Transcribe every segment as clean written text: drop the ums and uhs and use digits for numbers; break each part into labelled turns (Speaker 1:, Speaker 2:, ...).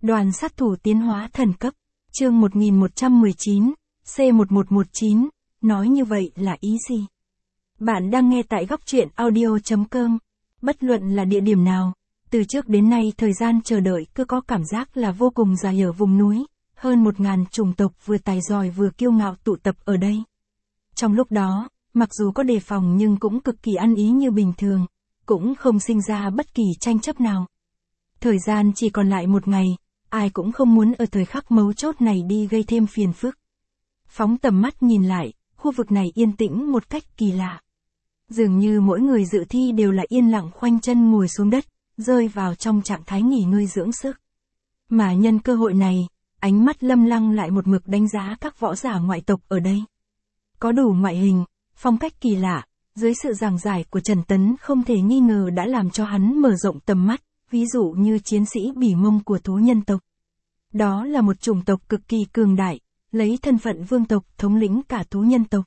Speaker 1: Đoàn sát thủ tiến hóa thần cấp, chương 1119, C1119, nói như vậy là ý gì? Bạn đang nghe tại góc truyện audio.com. Bất luận là địa điểm nào, từ trước đến nay thời gian chờ đợi cứ có cảm giác là vô cùng dài ở vùng núi, hơn 1000 chủng tộc vừa tài giỏi vừa kiêu ngạo tụ tập ở đây. Trong lúc đó, mặc dù có đề phòng nhưng cũng cực kỳ ăn ý như bình thường, cũng không sinh ra bất kỳ tranh chấp nào. Thời gian chỉ còn lại 1 ngày, ai cũng không muốn ở thời khắc mấu chốt này đi gây thêm phiền phức. Phóng tầm mắt nhìn lại, khu vực này yên tĩnh một cách kỳ lạ. Dường như mỗi người dự thi đều là yên lặng khoanh chân ngồi xuống đất, rơi vào trong trạng thái nghỉ ngơi dưỡng sức. Mà nhân cơ hội này, ánh mắt Lâm Lăng lại một mực đánh giá các võ giả ngoại tộc ở đây. Có đủ ngoại hình, phong cách kỳ lạ, dưới sự giảng giải của Trần Tấn không thể nghi ngờ đã làm cho hắn mở rộng tầm mắt, ví dụ như chiến sĩ Bỉ Mông của thú nhân tộc. Đó là một chủng tộc cực kỳ cường đại, lấy thân phận vương tộc thống lĩnh cả thú nhân tộc.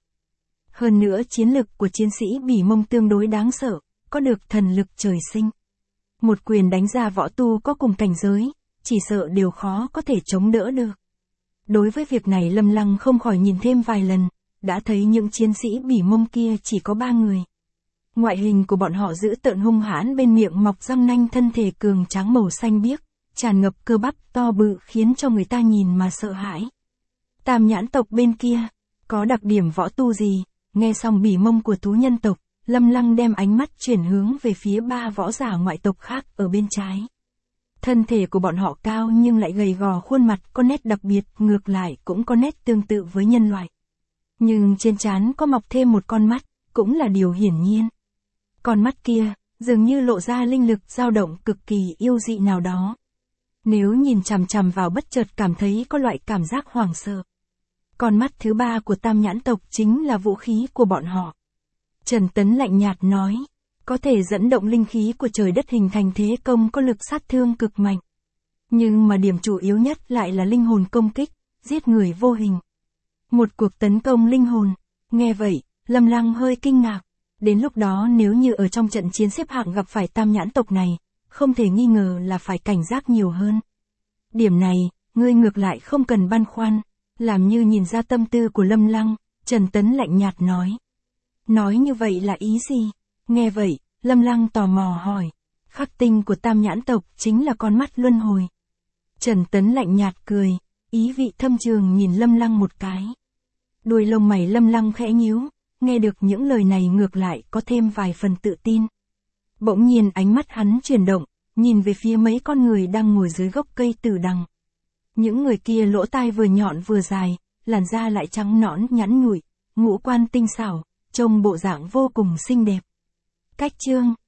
Speaker 1: Hơn nữa chiến lực của chiến sĩ Bỉ Mông tương đối đáng sợ, có được thần lực trời sinh. Một quyền đánh ra võ tu có cùng cảnh giới, chỉ sợ đều khó có thể chống đỡ được. Đối với việc này Lâm Lăng không khỏi nhìn thêm vài lần, đã thấy những chiến sĩ Bỉ Mông kia chỉ có 3 người. Ngoại hình của bọn họ dữ tợn hung hãn, bên miệng mọc răng nanh, thân thể cường tráng màu xanh biếc, tràn ngập cơ bắp to bự khiến cho người ta nhìn mà sợ hãi. Tam nhãn tộc bên kia, có đặc điểm võ tu gì? Nghe xong Bỉ Mông của thú nhân tộc, Lâm Lăng đem ánh mắt chuyển hướng về phía 3 võ giả ngoại tộc khác ở bên trái. Thân thể của bọn họ cao nhưng lại gầy gò, khuôn mặt có nét đặc biệt, ngược lại cũng có nét tương tự với nhân loại. Nhưng trên trán có mọc thêm một con mắt, cũng là điều hiển nhiên. Con mắt kia, dường như lộ ra linh lực dao động cực kỳ yêu dị nào đó. Nếu nhìn chằm chằm vào bất chợt cảm thấy có loại cảm giác hoảng sợ. Con mắt thứ 3 của tam nhãn tộc chính là vũ khí của bọn họ. Trần Tấn lạnh nhạt nói, có thể dẫn động linh khí của trời đất hình thành thế công có lực sát thương cực mạnh. Nhưng mà điểm chủ yếu nhất lại là linh hồn công kích, giết người vô hình. Một cuộc tấn công linh hồn. Nghe vậy, Lâm Lăng hơi kinh ngạc. Đến lúc đó nếu như ở trong trận chiến xếp hạng gặp phải tam nhãn tộc này, không thể nghi ngờ là phải cảnh giác nhiều hơn. Điểm này, ngươi ngược lại không cần băn khoăn. Làm như nhìn ra tâm tư của Lâm Lăng, Trần Tấn lạnh nhạt nói. Nói như vậy là ý gì? Nghe vậy, Lâm Lăng tò mò hỏi. Khắc tinh của tam nhãn tộc chính là con mắt luân hồi. Trần Tấn lạnh nhạt cười, ý vị thâm trường nhìn Lâm Lăng một cái. Đuôi lông mày Lâm Lăng khẽ nhíu, nghe được những lời này ngược lại có thêm vài phần tự tin. Bỗng nhiên ánh mắt hắn chuyển động, nhìn về phía mấy con người đang ngồi dưới gốc cây tử đằng. Những người kia lỗ tai vừa nhọn vừa dài, làn da lại trắng nõn nhẵn nhụi, ngũ quan tinh xảo, trông bộ dạng vô cùng xinh đẹp. Cách chương,